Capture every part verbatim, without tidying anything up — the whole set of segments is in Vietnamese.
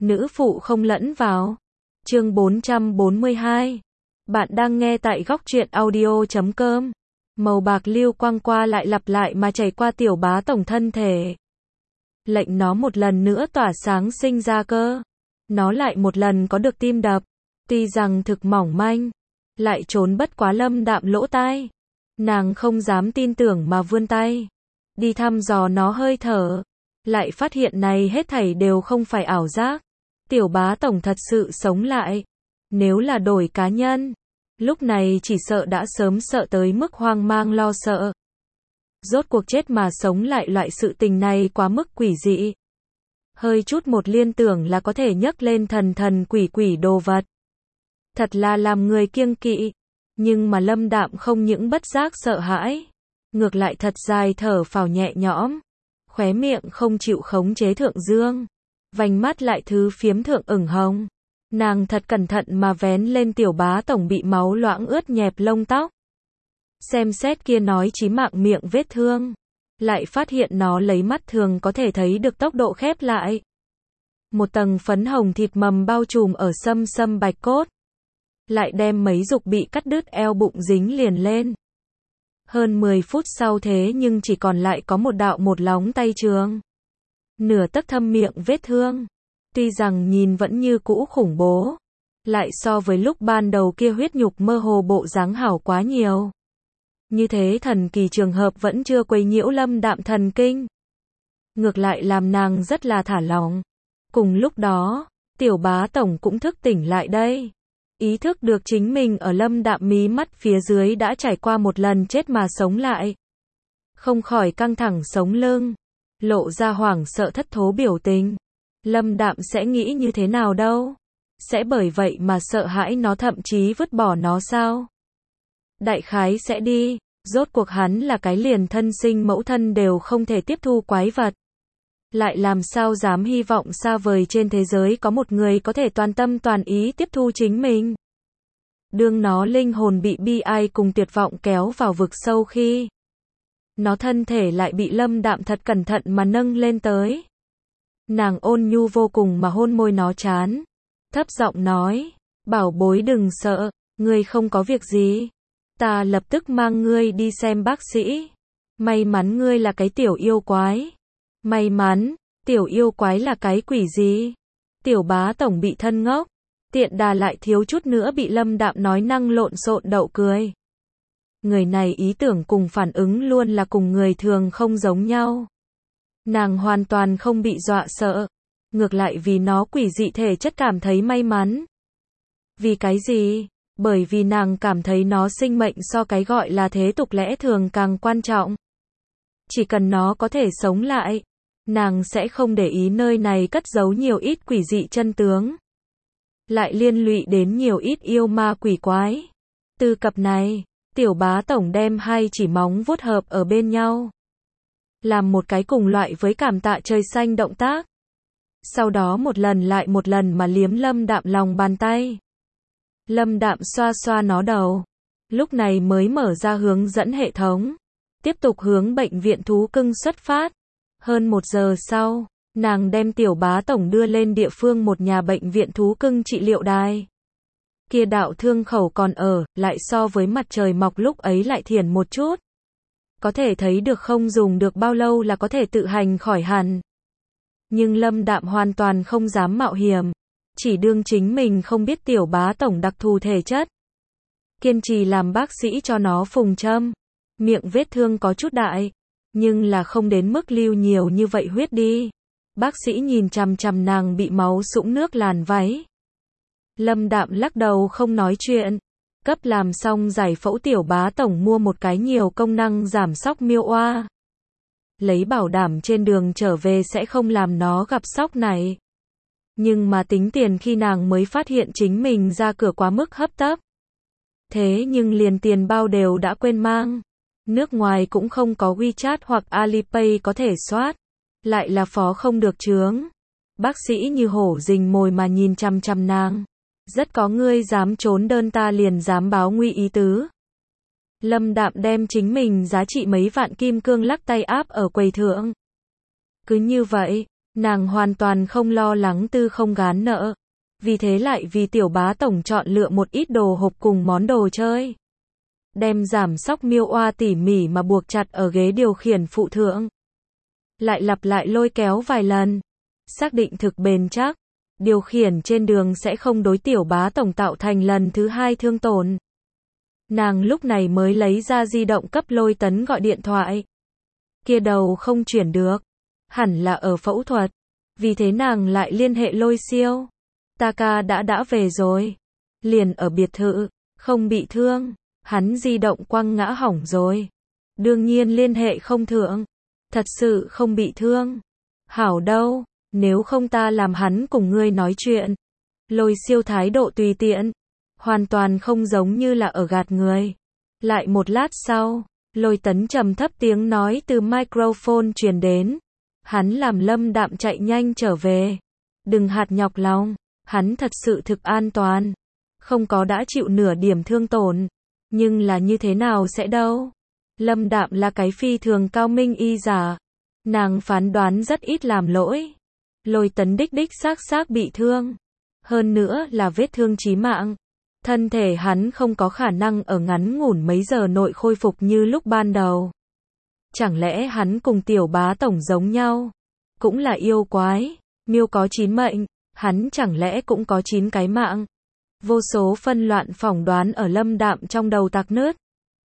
nữ phụ không lẫn vào. Chương bốn trăm bốn mươi hai. Bạn đang nghe tại góc truyện audio chấm com. Màu bạc lưu quang qua lại lặp lại mà chảy qua tiểu bá tổng thân thể. Lệnh nó một lần nữa tỏa sáng sinh ra cơ. Nó lại một lần có được tim đập. Tuy rằng thực mỏng manh, lại trốn bất quá Lâm Đạm lỗ tai. Nàng không dám tin tưởng mà vươn tay đi thăm dò nó hơi thở. Lại phát hiện này hết thảy đều không phải ảo giác. Tiểu bá tổng thật sự sống lại. Nếu là đổi cá nhân, lúc này chỉ sợ đã sớm sợ tới mức hoang mang lo sợ. Rốt cuộc chết mà sống lại, loại sự tình này quá mức quỷ dị. Hơi chút một liên tưởng là có thể nhấc lên thần thần quỷ quỷ đồ vật. Thật là làm người kiêng kỵ. Nhưng mà Lâm Đạm không những bất giác sợ hãi, ngược lại thật dài thở phào nhẹ nhõm. Khóe miệng không chịu khống chế thượng dương, vành mắt lại thứ phiếm thượng ửng hồng. Nàng thật cẩn thận mà vén lên tiểu bá tổng bị máu loãng ướt nhẹp lông tóc. Xem xét kia nói chí mạng miệng vết thương, lại phát hiện nó lấy mắt thường có thể thấy được tốc độ khép lại. Một tầng phấn hồng thịt mầm bao trùm ở xâm xâm bạch cốt, lại đem mấy dục bị cắt đứt eo bụng dính liền lên. Hơn mười phút sau thế nhưng chỉ còn lại có một đạo một lóng tay trường. Nửa tấc thâm miệng vết thương. Tuy rằng nhìn vẫn như cũ khủng bố, lại so với lúc ban đầu kia huyết nhục mơ hồ bộ dáng hảo quá nhiều. Như thế thần kỳ trường hợp vẫn chưa quấy nhiễu Lâm Đạm thần kinh. Ngược lại làm nàng rất là thả lỏng. Cùng lúc đó, tiểu bá tổng cũng thức tỉnh lại đây. Ý thức được chính mình ở Lâm Đạm mí mắt phía dưới đã trải qua một lần chết mà sống lại. Không khỏi căng thẳng sống lưng, lộ ra hoảng sợ thất thố biểu tình. Lâm Đạm sẽ nghĩ như thế nào đâu? Sẽ bởi vậy mà sợ hãi nó, thậm chí vứt bỏ nó sao? Đại khái sẽ đi, rốt cuộc hắn là cái liền thân sinh mẫu thân đều không thể tiếp thu quái vật. Lại làm sao dám hy vọng xa vời trên thế giới có một người có thể toàn tâm toàn ý tiếp thu chính mình. Đương nó linh hồn bị bi ai cùng tuyệt vọng kéo vào vực sâu khi nó thân thể lại bị Lâm Đạm thật cẩn thận mà nâng lên tới. Nàng ôn nhu vô cùng mà hôn môi nó trán, thấp giọng nói, bảo bối đừng sợ, ngươi không có việc gì. Ta lập tức mang ngươi đi xem bác sĩ. May mắn ngươi là cái tiểu yêu quái. May mắn, tiểu yêu quái là cái quỷ gì? Tiểu bá tổng bị thân ngốc, tiện đà lại thiếu chút nữa bị Lâm Đạm nói năng lộn xộn đậu cười. Người này ý tưởng cùng phản ứng luôn là cùng người thường không giống nhau. Nàng hoàn toàn không bị dọa sợ, ngược lại vì nó quỷ dị thể chất cảm thấy may mắn. Vì cái gì? Bởi vì nàng cảm thấy nó sinh mệnh so cái gọi là thế tục lẽ thường càng quan trọng. Chỉ cần nó có thể sống lại, nàng sẽ không để ý nơi này cất giấu nhiều ít quỷ dị chân tướng. Lại liên lụy đến nhiều ít yêu ma quỷ quái. Từ cặp này, tiểu bá tổng đem hai chỉ móng vuốt hợp ở bên nhau, làm một cái cùng loại với cảm tạ trời xanh động tác. Sau đó một lần lại một lần mà liếm Lâm Đạm lòng bàn tay. Lâm Đạm xoa xoa nó đầu, lúc này mới mở ra hướng dẫn hệ thống, tiếp tục hướng bệnh viện thú cưng xuất phát. Hơn một giờ sau, nàng đem tiểu bá tổng đưa lên địa phương một nhà bệnh viện thú cưng trị liệu đài. Kia đạo thương khẩu còn ở, lại so với mặt trời mọc lúc ấy lại thiển một chút. Có thể thấy được không dùng được bao lâu là có thể tự hành khỏi hẳn. Nhưng Lâm Đạm hoàn toàn không dám mạo hiểm, chỉ đương chính mình không biết tiểu bá tổng đặc thù thể chất. Kiên trì làm bác sĩ cho nó phùng châm. Miệng vết thương có chút đại, nhưng là không đến mức lưu nhiều như vậy huyết đi. Bác sĩ nhìn chằm chằm nàng bị máu sũng nước làn váy. Lâm Đạm lắc đầu không nói chuyện. Cấp làm xong giải phẫu tiểu bá tổng mua một cái nhiều công năng giảm sóc miêu oa. Lấy bảo đảm trên đường trở về sẽ không làm nó gặp sóc này. Nhưng mà tính tiền khi nàng mới phát hiện chính mình ra cửa quá mức hấp tấp. Thế nhưng liền tiền bao đều đã quên mang. Nước ngoài cũng không có WeChat hoặc Alipay có thể soát. Lại là phó không được chướng. Bác sĩ như hổ rình mồi mà nhìn chằm chằm nàng. Rất có ngươi dám trốn đơn ta liền dám báo nguy ý tứ. Lâm Đạm đem chính mình giá trị mấy vạn kim cương lắc tay áp ở quầy thượng. Cứ như vậy, Nàng hoàn toàn không lo lắng Tư Không gán nợ. Vì thế lại vì tiểu bá tổng chọn lựa một ít đồ hộp cùng món đồ chơi. Đem giảm sóc miêu oa tỉ mỉ mà buộc chặt ở ghế điều khiển phụ thượng. Lại lặp lại lôi kéo vài lần. Xác định thực bền chắc. Điều khiển trên đường sẽ không đối tiểu bá tổng tạo thành lần thứ hai thương tổn. Nàng lúc này mới lấy ra di động cấp Lôi Tấn gọi điện thoại. Kia đầu không chuyển được. Hẳn là ở phẫu thuật. Vì thế nàng lại liên hệ Lôi Siêu. Taka đã đã về rồi. Liền ở biệt thự. Không bị thương. Hắn di động quăng ngã hỏng rồi. Đương nhiên liên hệ không thượng. Thật sự không bị thương. Hảo đâu. Nếu không ta làm hắn cùng ngươi nói chuyện. Lôi Siêu thái độ tùy tiện. Hoàn toàn không giống như là ở gạt người. Lại một lát sau, Lôi Tấn trầm thấp tiếng nói từ microphone truyền đến. Hắn làm Lâm Đạm chạy nhanh trở về. Đừng hạt nhọc lòng. Hắn thật sự thực an toàn. Không có đã chịu nửa điểm thương tổn. Nhưng là như thế nào sẽ đâu. Lâm Đạm là cái phi thường cao minh y giả. Nàng phán đoán rất ít làm lỗi. Lôi Tấn đích đích xác xác bị thương. Hơn nữa là vết thương chí mạng. Thân thể hắn không có khả năng ở ngắn ngủn mấy giờ nội khôi phục như lúc ban đầu. Chẳng lẽ hắn cùng tiểu bá tổng giống nhau? Cũng là yêu quái. Miêu có chín mệnh. Hắn chẳng lẽ cũng có chín cái mạng? Vô số phân loạn phỏng đoán ở Lâm Đạm trong đầu tạc nứt.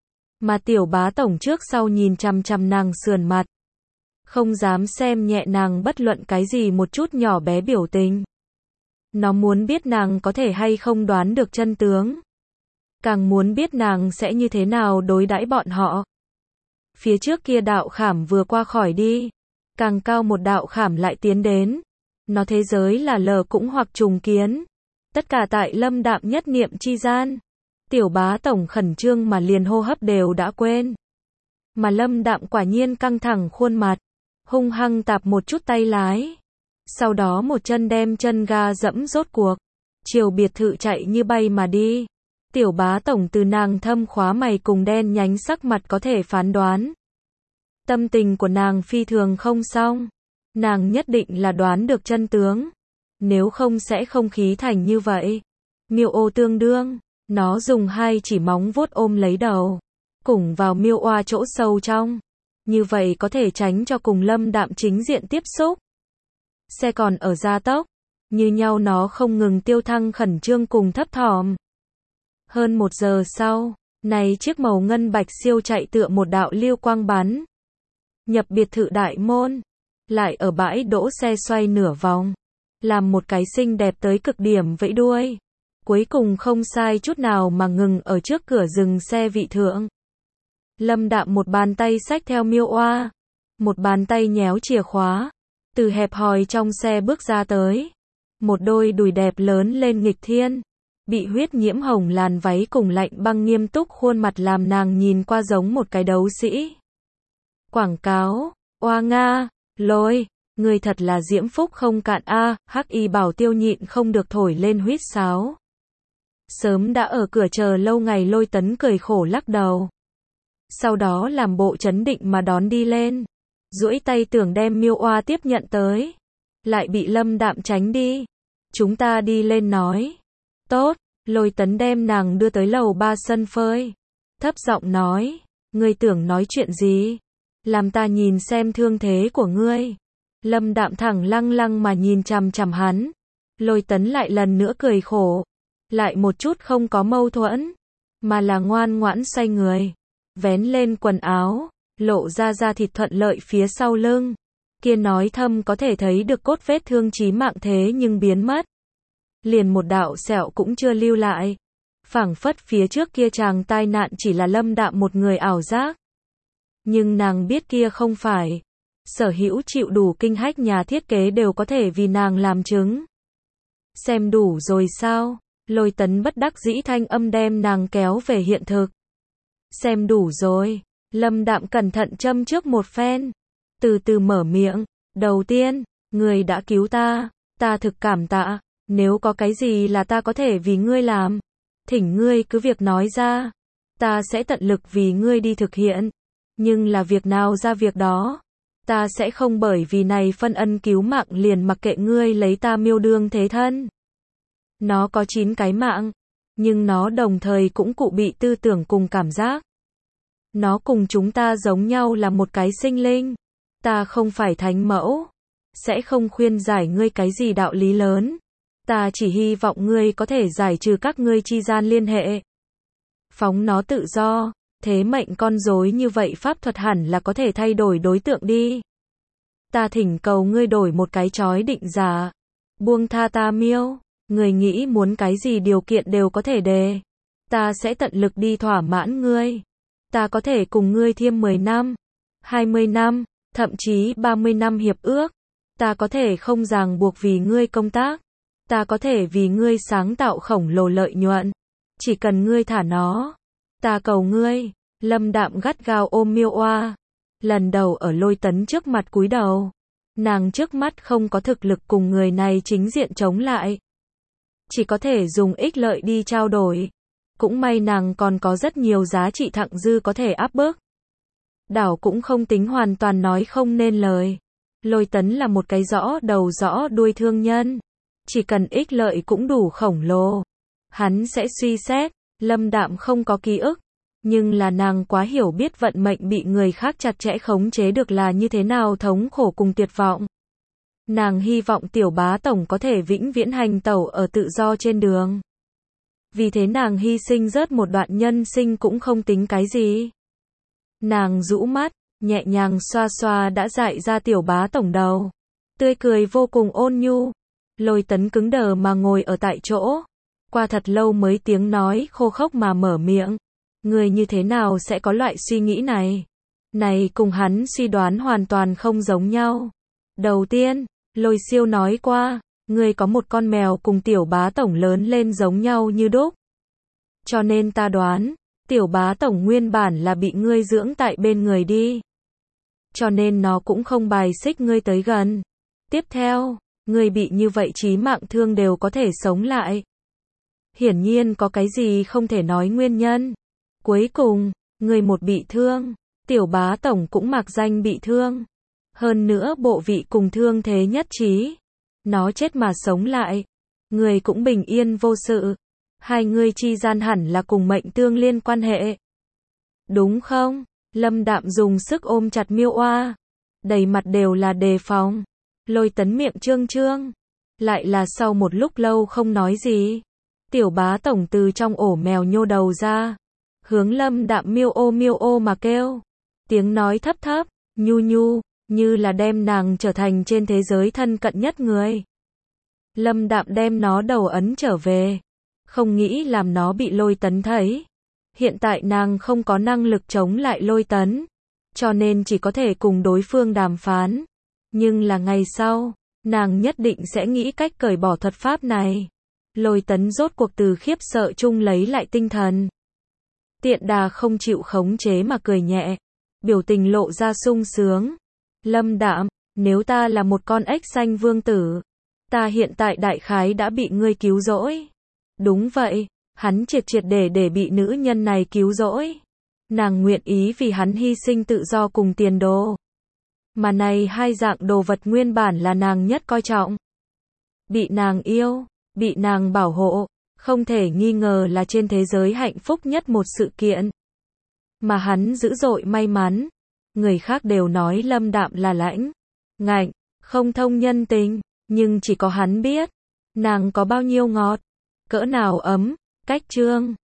Mà tiểu bá tổng trước sau nhìn chằm chằm nàng sườn mặt. Không dám xem nhẹ nàng bất luận cái gì một chút nhỏ bé biểu tình. Nó muốn biết nàng có thể hay không đoán được chân tướng. Càng muốn biết nàng sẽ như thế nào đối đãi bọn họ. Phía trước kia đạo khảm vừa qua khỏi đi. Càng cao một đạo khảm lại tiến đến. Nó thế giới là lờ cũng hoặc trùng kiến. Tất cả tại Lâm Đạm nhất niệm chi gian. Tiểu bá tổng khẩn trương mà liền hô hấp đều đã quên. Mà Lâm Đạm quả nhiên căng thẳng khuôn mặt. Hung hăng tạp một chút tay lái. Sau đó một chân đem chân ga dẫm rốt cuộc. Chiều biệt thự chạy như bay mà đi. Tiểu bá tổng từ nàng thâm khóa mày cùng đen nhánh sắc mặt có thể phán đoán. Tâm tình của nàng phi thường không xong. Nàng nhất định là đoán được chân tướng. Nếu không sẽ không khí thành như vậy. Miêu ô tương đương. Nó dùng hai chỉ móng vuốt ôm lấy đầu. Cùng vào miêu oa chỗ sâu trong. Như vậy có thể tránh cho cùng Lâm Đạm chính diện tiếp xúc. Xe còn ở gia tốc. Như nhau nó không ngừng tiêu thăng khẩn trương cùng thấp thỏm. Hơn một giờ sau, này chiếc màu ngân bạch siêu chạy tựa một đạo lưu quang bắn. Nhập biệt thự đại môn. Lại ở bãi đỗ xe xoay nửa vòng. Làm một cái xinh đẹp tới cực điểm vẫy đuôi. Cuối cùng không sai chút nào mà ngừng ở trước cửa dừng xe vị thượng. Lâm Đạm một bàn tay xách theo miêu oa. Một bàn tay nhéo chìa khóa. Từ hẹp hòi trong xe bước ra tới. Một đôi đùi đẹp lớn lên nghịch thiên. Bị huyết nhiễm hồng làn váy cùng lạnh băng nghiêm túc khuôn mặt làm nàng nhìn qua giống một cái đấu sĩ. Quảng cáo, oa nga, Lôi, người thật là diễm phúc không cạn a, hắc y bảo tiêu nhịn không được thổi lên huýt sáo. Sớm đã ở cửa chờ lâu ngày Lôi Tấn cười khổ lắc đầu. Sau đó làm bộ chấn định mà đón đi lên. Duỗi tay tưởng đem miêu oa tiếp nhận tới. Lại bị Lâm Đạm tránh đi. Chúng ta đi lên nói. Tốt, Lôi Tấn đem nàng đưa tới lầu ba sân phơi. Thấp giọng nói. Ngươi tưởng nói chuyện gì? Làm ta nhìn xem thương thế của ngươi. Lâm Đạm thẳng lăng lăng mà nhìn chằm chằm hắn. Lôi Tấn lại lần nữa cười khổ. Lại một chút không có mâu thuẫn. Mà là ngoan ngoãn xoay người. Vén lên quần áo. Lộ ra da thịt thuận lợi phía sau lưng. Kia nói thâm có thể thấy được cốt vết thương chí mạng thế nhưng biến mất. Liền một đạo sẹo cũng chưa lưu lại. Phảng phất phía trước kia chàng tai nạn chỉ là Lâm Đạm một người ảo giác. Nhưng nàng biết kia không phải. Sở hữu chịu đủ kinh hách nhà thiết kế đều có thể vì nàng làm chứng. Xem đủ rồi sao? Lôi Tấn bất đắc dĩ thanh âm đem nàng kéo về hiện thực. Xem đủ rồi. Lâm Đạm cẩn thận châm trước một phen. Từ từ mở miệng. Đầu tiên, người đã cứu ta. Ta thực cảm tạ. Nếu có cái gì là ta có thể vì ngươi làm. Thỉnh ngươi cứ việc nói ra. Ta sẽ tận lực vì ngươi đi thực hiện. Nhưng là việc nào ra việc đó. Ta sẽ không bởi vì này phân ân cứu mạng liền mặc kệ ngươi lấy ta miêu đương thế thân. Nó có chín cái mạng, nhưng nó đồng thời cũng cụ bị tư tưởng cùng cảm giác. Nó cùng chúng ta giống nhau là một cái sinh linh. Ta không phải thánh mẫu, sẽ không khuyên giải ngươi cái gì đạo lý lớn. Ta chỉ hy vọng ngươi có thể giải trừ các ngươi chi gian liên hệ. Phóng nó tự do, thế mệnh con rối như vậy pháp thuật hẳn là có thể thay đổi đối tượng đi. Ta thỉnh cầu ngươi đổi một cái chói định giả. Buông tha ta miêu, người nghĩ muốn cái gì điều kiện đều có thể đề. Ta sẽ tận lực đi thỏa mãn ngươi. Ta có thể cùng ngươi thiêm mười năm, hai mươi năm, thậm chí ba mươi năm hiệp ước. Ta có thể không ràng buộc vì ngươi công tác. Ta có thể vì ngươi sáng tạo khổng lồ lợi nhuận. Chỉ cần ngươi thả nó. Ta cầu ngươi. Lâm Đạm gắt gao ôm miêu oa. Lần đầu ở Lôi Tấn trước mặt cúi đầu. Nàng trước mắt không có thực lực cùng người này chính diện chống lại. Chỉ có thể dùng ích lợi đi trao đổi. Cũng may nàng còn có rất nhiều giá trị thặng dư có thể áp bức. Đảo cũng không tính hoàn toàn nói không nên lời. Lôi Tấn là một cái rõ đầu rõ đuôi thương nhân. Chỉ cần ích lợi cũng đủ khổng lồ. Hắn sẽ suy xét. Lâm Đạm không có ký ức. Nhưng là nàng quá hiểu biết vận mệnh bị người khác chặt chẽ khống chế được là như thế nào thống khổ cùng tuyệt vọng. Nàng hy vọng tiểu bá tổng có thể vĩnh viễn hành tẩu ở tự do trên đường. Vì thế nàng hy sinh rớt một đoạn nhân sinh cũng không tính cái gì. Nàng rũ mắt, nhẹ nhàng xoa xoa đã dại ra tiểu bá tổng đầu. Tươi cười vô cùng ôn nhu. Lôi Tấn cứng đờ mà ngồi ở tại chỗ. Qua thật lâu mới tiếng nói khô khốc mà mở miệng. Người như thế nào sẽ có loại suy nghĩ này? Này cùng hắn suy đoán hoàn toàn không giống nhau. Đầu tiên, Lôi Siêu nói qua, người có một con mèo cùng tiểu bá tổng lớn lên giống nhau như đúc. Cho nên ta đoán, tiểu bá tổng nguyên bản là bị ngươi dưỡng tại bên người đi. Cho nên nó cũng không bài xích ngươi tới gần. Tiếp theo, ngươi bị như vậy chí mạng thương đều có thể sống lại. Hiển nhiên có cái gì không thể nói nguyên nhân. Cuối cùng, người một bị thương, tiểu bá tổng cũng mặc danh bị thương. Hơn nữa bộ vị cùng thương thế nhất trí. Nó chết mà sống lại. Người cũng bình yên vô sự. Hai người chi gian hẳn là cùng mệnh tương liên quan hệ. Đúng không? Lâm Đạm dùng sức ôm chặt miêu oa. Đầy mặt đều là đề phòng. Lôi Tấn miệng trương trương. Lại là sau một lúc lâu không nói gì. Tiểu bá tổng từ trong ổ mèo nhô đầu ra. Hướng Lâm Đạm miêu ô miêu ô mà kêu. Tiếng nói thấp thấp, nhu nhu, như là đem nàng trở thành trên thế giới thân cận nhất người. Lâm Đạm đem nó đầu ấn trở về. Không nghĩ làm nó bị Lôi Tấn thấy. Hiện tại nàng không có năng lực chống lại Lôi Tấn. Cho nên chỉ có thể cùng đối phương đàm phán. Nhưng là ngày sau, nàng nhất định sẽ nghĩ cách cởi bỏ thuật pháp này. Lôi Tấn rốt cuộc từ khiếp sợ chung lấy lại tinh thần. Tiện đà không chịu khống chế mà cười nhẹ. Biểu tình lộ ra sung sướng. Lâm Đạm, nếu ta là một con ếch xanh vương tử, ta hiện tại đại khái đã bị ngươi cứu rỗi. Đúng vậy, hắn triệt triệt để để bị nữ nhân này cứu rỗi. Nàng nguyện ý vì hắn hy sinh tự do cùng tiền đồ. Mà này hai dạng đồ vật nguyên bản là nàng nhất coi trọng. Bị nàng yêu, bị nàng bảo hộ, không thể nghi ngờ là trên thế giới hạnh phúc nhất một sự kiện. Mà hắn dữ dội may mắn. Người khác đều nói Lâm Đạm là lãnh, ngạnh, không thông nhân tình, nhưng chỉ có hắn biết. Nàng có bao nhiêu ngọt, cỡ nào ấm, cách trương.